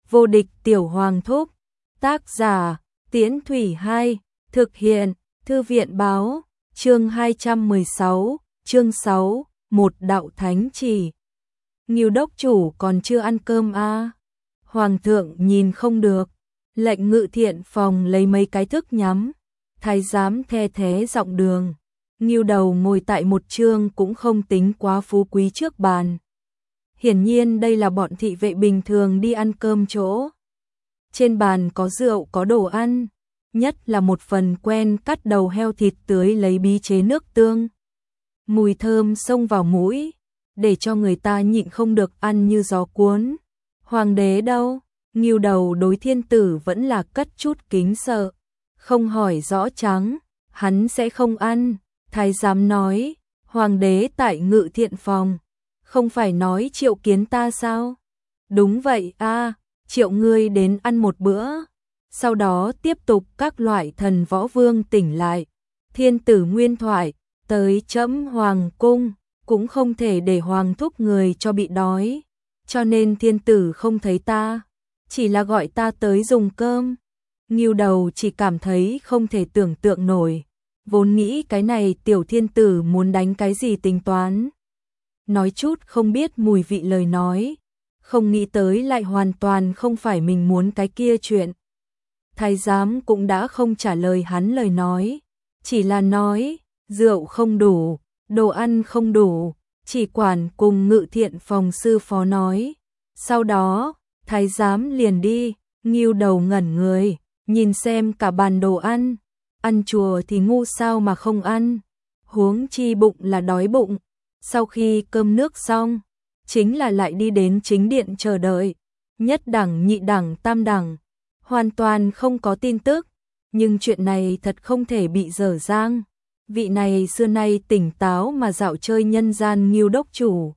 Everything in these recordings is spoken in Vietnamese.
Vô địch tiểu hoàng thúc. Tác giả Tiễn Thủy 2. Thực hiện Thư viện báo. Chương 216. Chương 6. Một đạo thánh chỉ. Ngưu đốc chủ còn chưa ăn cơm à? Hoàng thượng nhìn không được, lệnh Ngự Thiện phòng lấy mấy cái thức nhắm. Thái giám the thế giọng đường. Ngưu đầu ngồi tại một chương cũng không tính quá phú quý trước bàn. Hiển nhiên đây là bọn thị vệ bình thường đi ăn cơm chỗ. Trên bàn có rượu có đồ ăn, nhất là một phần quen cắt đầu heo thịt tưới lấy bí chế nước tương. Mùi thơm xông vào mũi, để cho người ta nhịn không được ăn như gió cuốn. Hoàng đế đâu? Ngưu đầu đối thiên tử vẫn là cất chút kính sợ, không hỏi rõ trắng, hắn sẽ không ăn. Thái giám nói, hoàng đế tại Ngự Thiện phòng, không phải nói triệu kiến ta sao? Đúng vậy a, triệu ngươi đến ăn một bữa. Sau đó tiếp tục các loại thần võ vương tỉnh lại. Thiên tử nguyên thoại, tới trẫm hoàng cung, cũng không thể để hoàng thúc người cho bị đói. Cho nên thiên tử không thấy ta, chỉ là gọi ta tới dùng cơm. Ngưu đầu chỉ cảm thấy không thể tưởng tượng nổi. Vốn nghĩ cái này tiểu thiên tử muốn đánh cái gì tính toán. Nói chút không biết mùi vị lời nói. Không nghĩ tới lại hoàn toàn không phải mình muốn cái kia chuyện. Thái giám cũng đã không trả lời hắn lời nói. Chỉ là nói, rượu không đủ, đồ ăn không đủ, chỉ quản cùng Ngự Thiện phòng sư phó nói. Sau đó, thái giám liền đi. Ngưu đầu ngẩn người, nhìn xem cả bàn đồ ăn. Ăn chùa thì ngu sao mà không ăn, huống chi bụng là đói bụng. Sau khi cơm nước xong, chính là lại đi đến chính điện chờ đợi. Nhất đẳng, nhị đẳng, tam đẳng, hoàn toàn không có tin tức. Nhưng chuyện này thật không thể bị dở dang. Vị này xưa nay tỉnh táo mà dạo chơi nhân gian Ngưu đốc chủ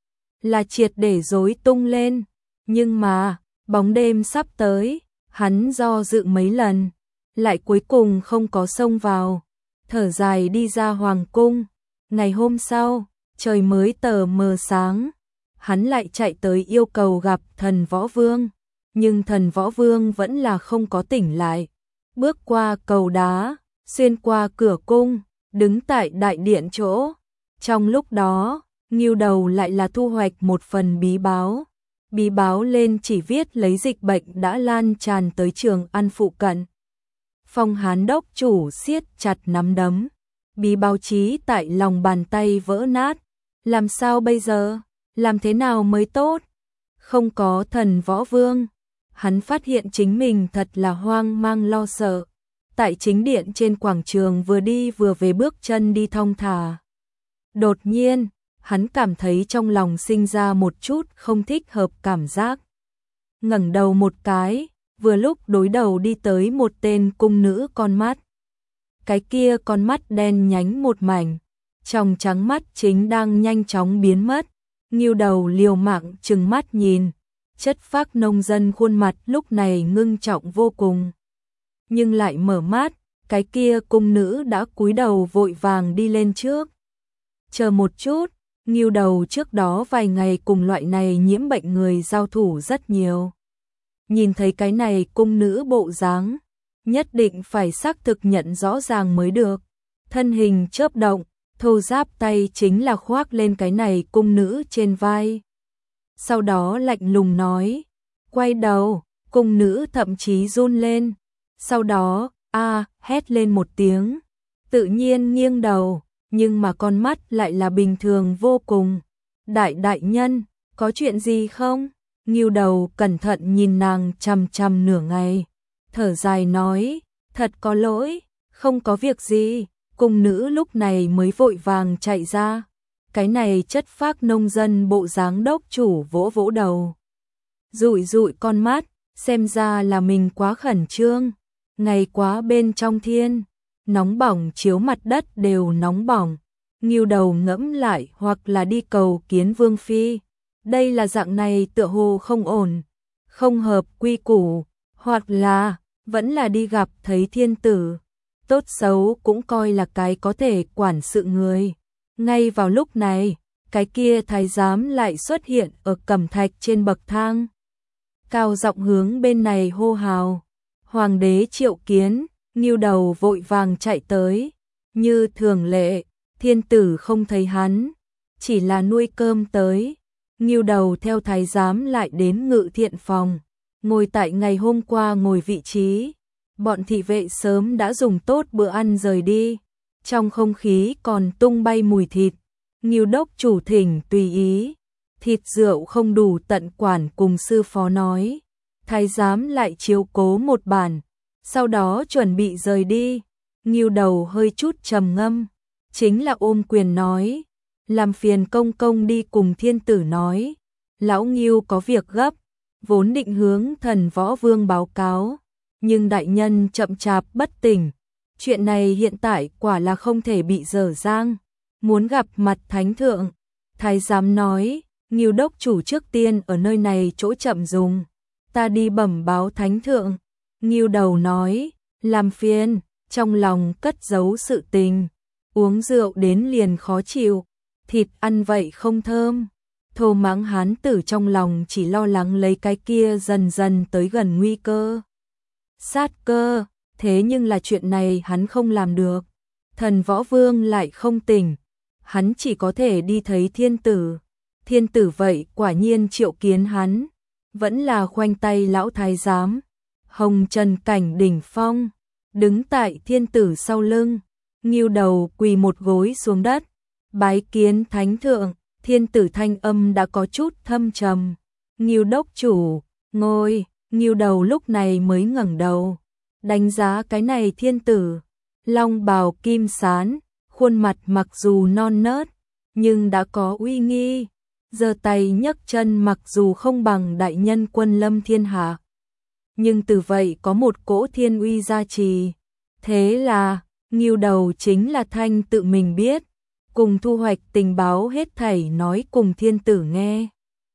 là triệt để rối tung lên. Nhưng mà, bóng đêm sắp tới, hắn do dự mấy lần, lại cuối cùng không có xông vào, thở dài đi ra hoàng cung. Ngày hôm sau, trời mới tờ mờ sáng, hắn lại chạy tới yêu cầu gặp thần võ vương, nhưng thần võ vương vẫn là không có tỉnh lại. Bước qua cầu đá, xuyên qua cửa cung, đứng tại đại điện chỗ. Trong lúc đó, Ngưu đầu lại là thu hoạch một phần bí báo. Bí báo lên chỉ viết lấy dịch bệnh đã lan tràn tới Trường An phụ cận. Phong Hán đốc chủ siết chặt nắm đấm, bí báo chí tại lòng bàn tay vỡ nát. Làm sao bây giờ? Làm thế nào mới tốt? Không có thần võ vương, hắn phát hiện chính mình thật là hoang mang lo sợ. Tại chính điện trên quảng trường vừa đi vừa về bước chân đi thong thả. Đột nhiên, hắn cảm thấy trong lòng sinh ra một chút không thích hợp cảm giác. Ngẩng đầu một cái, vừa lúc đối đầu đi tới một tên cung nữ con mắt. Cái kia con mắt đen nhánh một mảnh, tròng trắng mắt chính đang nhanh chóng biến mất. Ngưu đầu liều mạng trừng mắt nhìn, chất phác nông dân khuôn mặt lúc này ngưng trọng vô cùng. Nhưng lại mở mắt, cái kia cung nữ đã cúi đầu vội vàng đi lên trước. Chờ một chút, Ngưu đầu trước đó vài ngày cùng loại này nhiễm bệnh người giao thủ rất nhiều. Nhìn thấy cái này cung nữ bộ dáng, nhất định phải xác thực nhận rõ ràng mới được. Thân hình chớp động, thô giáp tay chính là khoác lên cái này cung nữ trên vai. Sau đó lạnh lùng nói, quay đầu, cung nữ thậm chí run lên. Sau đó, hét lên một tiếng, tự nhiên nghiêng đầu, nhưng mà con mắt lại là bình thường vô cùng. Đại nhân, có chuyện gì không? Ngưu đầu cẩn thận nhìn nàng chằm chằm nửa ngày, thở dài nói, thật có lỗi, không có việc gì. Cung nữ lúc này mới vội vàng chạy ra. Cái này chất phác nông dân bộ dáng đốc chủ vỗ vỗ đầu, dụi dụi con mắt, xem ra là mình quá khẩn trương. Ngày quá bên trong thiên, nóng bỏng chiếu mặt đất đều nóng bỏng. Ngưu đầu ngẫm lại, hoặc là đi cầu kiến vương phi, đây là dạng này tựa hồ không ổn, không hợp quy củ, hoặc là vẫn là đi gặp thấy thiên tử, tốt xấu cũng coi là cái có thể quản sự người. Ngay vào lúc này, cái kia thái giám lại xuất hiện ở cẩm thạch trên bậc thang. cao giọng hướng bên này hô hào. Hoàng đế triệu kiến, Ngưu Đầu vội vàng chạy tới. Như thường lệ, thiên tử không thấy hắn, chỉ là nuôi cơm tới. Ngưu Đầu theo thái giám lại đến ngự thiện phòng, ngồi tại ngày hôm qua ngồi vị trí. Bọn thị vệ sớm đã dùng tốt bữa ăn rời đi, trong không khí còn tung bay mùi thịt. Ngưu đốc chủ thỉnh tùy ý, thịt rượu không đủ tận quản cùng sư phó nói. Thái giám lại chiếu cố một bản, sau đó chuẩn bị rời đi. Ngưu Đầu hơi chút trầm ngâm, chính là ôm quyền nói, làm phiền công công đi cùng thiên tử nói, lão Ngưu có việc gấp, vốn định hướng Thần Võ Vương báo cáo, nhưng đại nhân chậm chạp bất tỉnh, chuyện này hiện tại quả là không thể bị dở dang, muốn gặp mặt thánh thượng. Thái giám nói, Ngưu đốc chủ trước tiên ở nơi này chỗ chậm dùng, ta đi bẩm báo thánh thượng. Ngưu Đầu nói, làm phiền, trong lòng cất giấu sự tình, uống rượu đến liền khó chịu, thịt ăn vậy không thơm. Thô Mãng hán tử trong lòng chỉ lo lắng lấy cái kia dần dần tới gần nguy cơ. Sát cơ, thế nhưng là chuyện này hắn không làm được. Thần Võ Vương lại không tỉnh, hắn chỉ có thể đi thấy thiên tử. Thiên tử vậy quả nhiên triệu kiến hắn, vẫn là khoanh tay lão thái giám. Hồng trần cảnh đỉnh phong, đứng tại thiên tử sau lưng. Ngưu Đầu quỳ một gối xuống đất, bái kiến thánh thượng. Thiên tử thanh âm đã có chút thâm trầm. Ngưu đốc chủ, ngồi. Ngưu Đầu lúc này mới ngẩng đầu, đánh giá cái này thiên tử. Long bào kim sán, khuôn mặt mặc dù non nớt, nhưng đã có uy nghi. Giơ tay nhấc chân mặc dù không bằng đại nhân quân lâm thiên hạ, nhưng từ vậy có một cỗ thiên uy gia trì. Thế là, Ngưu Đầu chính là thanh tự mình biết, cùng thu hoạch tình báo hết thảy nói cùng thiên tử nghe.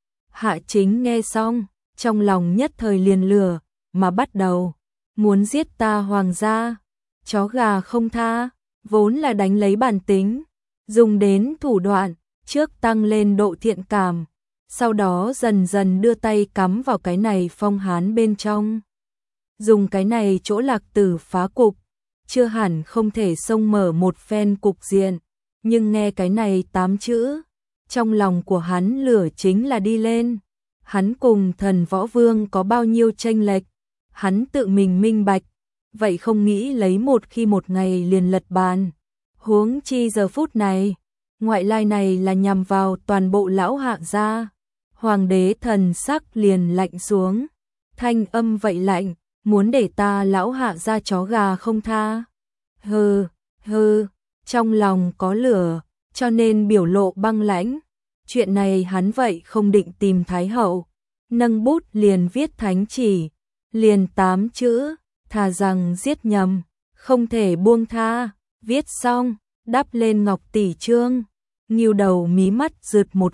Hạ Chính nghe xong, trong lòng nhất thời liền lửa, mà bắt đầu, muốn giết ta hoàng gia, chó gà không tha, vốn là đánh lấy bản tính, dùng đến thủ đoạn, trước tăng lên độ thiện cảm, sau đó dần dần đưa tay cắm vào cái này phong hán bên trong. Dùng cái này chỗ lạc tử phá cục, chưa hẳn không thể xông mở một phen cục diện, nhưng nghe cái này 8 chữ, trong lòng của hắn lửa chính là đi lên. Hắn cùng Thần Võ Vương có bao nhiêu chênh lệch, hắn tự mình minh bạch, vậy không nghĩ lấy một khi một ngày liền lật bàn. Huống chi giờ phút này, ngoại lai này là nhằm vào toàn bộ lão hạ gia. Hoàng đế thần sắc liền lạnh xuống, thanh âm vậy lạnh, muốn để ta lão hạ gia chó gà không tha. Hừ, hừ, trong lòng có lửa, cho nên biểu lộ băng lãnh. Chuyện này hắn vậy không định tìm Thái hậu, nâng bút liền viết thánh chỉ, liền 8 chữ, thà rằng giết nhầm, không thể buông tha. Viết xong, đắp lên ngọc tỷ chương. Ngưu Đầu mí mắt rượt một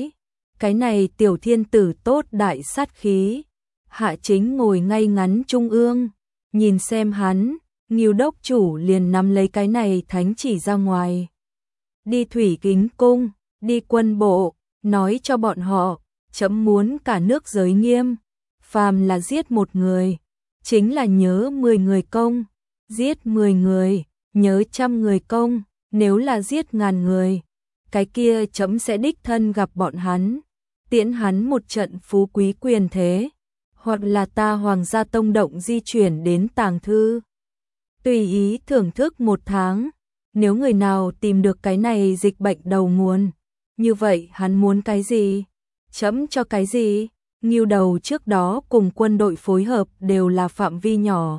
cái này tiểu thiên tử tốt đại sát khí. Hạ Chính ngồi ngay ngắn trung ương, nhìn xem hắn. Ngưu đốc chủ liền nắm lấy cái này thánh chỉ ra ngoài, đi thủy kính cung, đi quân bộ, nói cho bọn họ, chấm muốn cả nước giới nghiêm, phàm là giết một người, chính là nhớ 10 người công, giết 10 người, nhớ 100 người công, nếu là giết ngàn người, cái kia chấm sẽ đích thân gặp bọn hắn, tiễn hắn một trận phú quý quyền thế, hoặc là ta hoàng gia tông động di chuyển đến tàng thư, tùy ý thưởng thức 1 tháng, nếu người nào tìm được cái này dịch bệnh đầu nguồn, như vậy hắn muốn cái gì? Chấm cho cái gì? Ngưu Đầu trước đó cùng quân đội phối hợp đều là phạm vi nhỏ,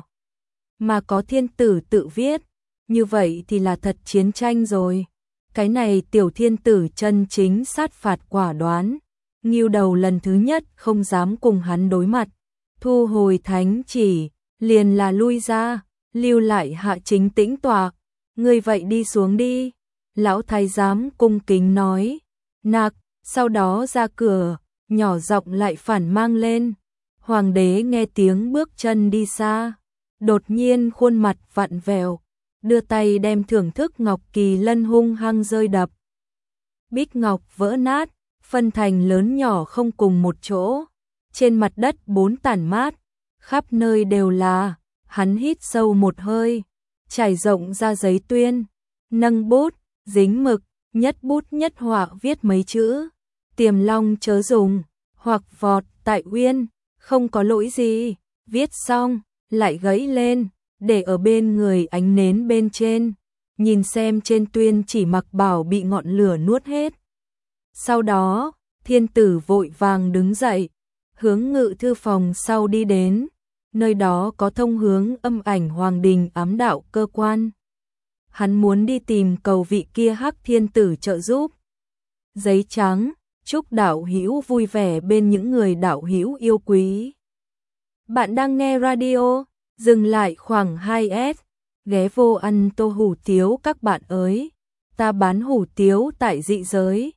mà có thiên tử tự viết, như vậy thì là thật chiến tranh rồi. Cái này tiểu thiên tử chân chính sát phạt quả đoán, Ngưu Đầu lần thứ nhất không dám cùng hắn đối mặt, thu hồi thánh chỉ, liền là lui ra, lưu lại Hạ Chính tĩnh tọa. Ngươi vậy đi xuống đi. Lão thái giám cung kính nói. Nạc, sau đó ra cửa, nhỏ giọng lại phản mang lên. Hoàng đế nghe tiếng bước chân đi xa, đột nhiên khuôn mặt vặn vẹo, đưa tay đem thưởng thức ngọc kỳ lân hung hăng rơi đập. Bích ngọc vỡ nát, phân thành lớn nhỏ không cùng một chỗ. trên mặt đất bốn tản mát, khắp nơi đều là, hắn hít sâu một hơi, trải rộng ra giấy tuyên, nâng bút, dính mực, nhất bút nhất họa viết mấy chữ, Tiềm Long chớ dùng, hoặc vọt tại uyên, không có lỗi gì, viết xong, lại gãy lên, để ở bên người ánh nến bên trên, nhìn xem trên tuyên chỉ mặc bảo bị ngọn lửa nuốt hết. Sau đó, thiên tử vội vàng đứng dậy, hướng ngự thư phòng sau đi đến, nơi đó có thông hướng âm ảnh hoàng đình ám đạo cơ quan. Hắn muốn đi tìm cầu vị kia Hắc thiên tử trợ giúp. Giấy trắng, chúc đạo hữu vui vẻ bên những người đạo hữu yêu quý. Bạn đang nghe radio, dừng lại khoảng 2S, ghé vô ăn tô hủ tiếu các bạn ơi. Ta bán hủ tiếu tại dị giới,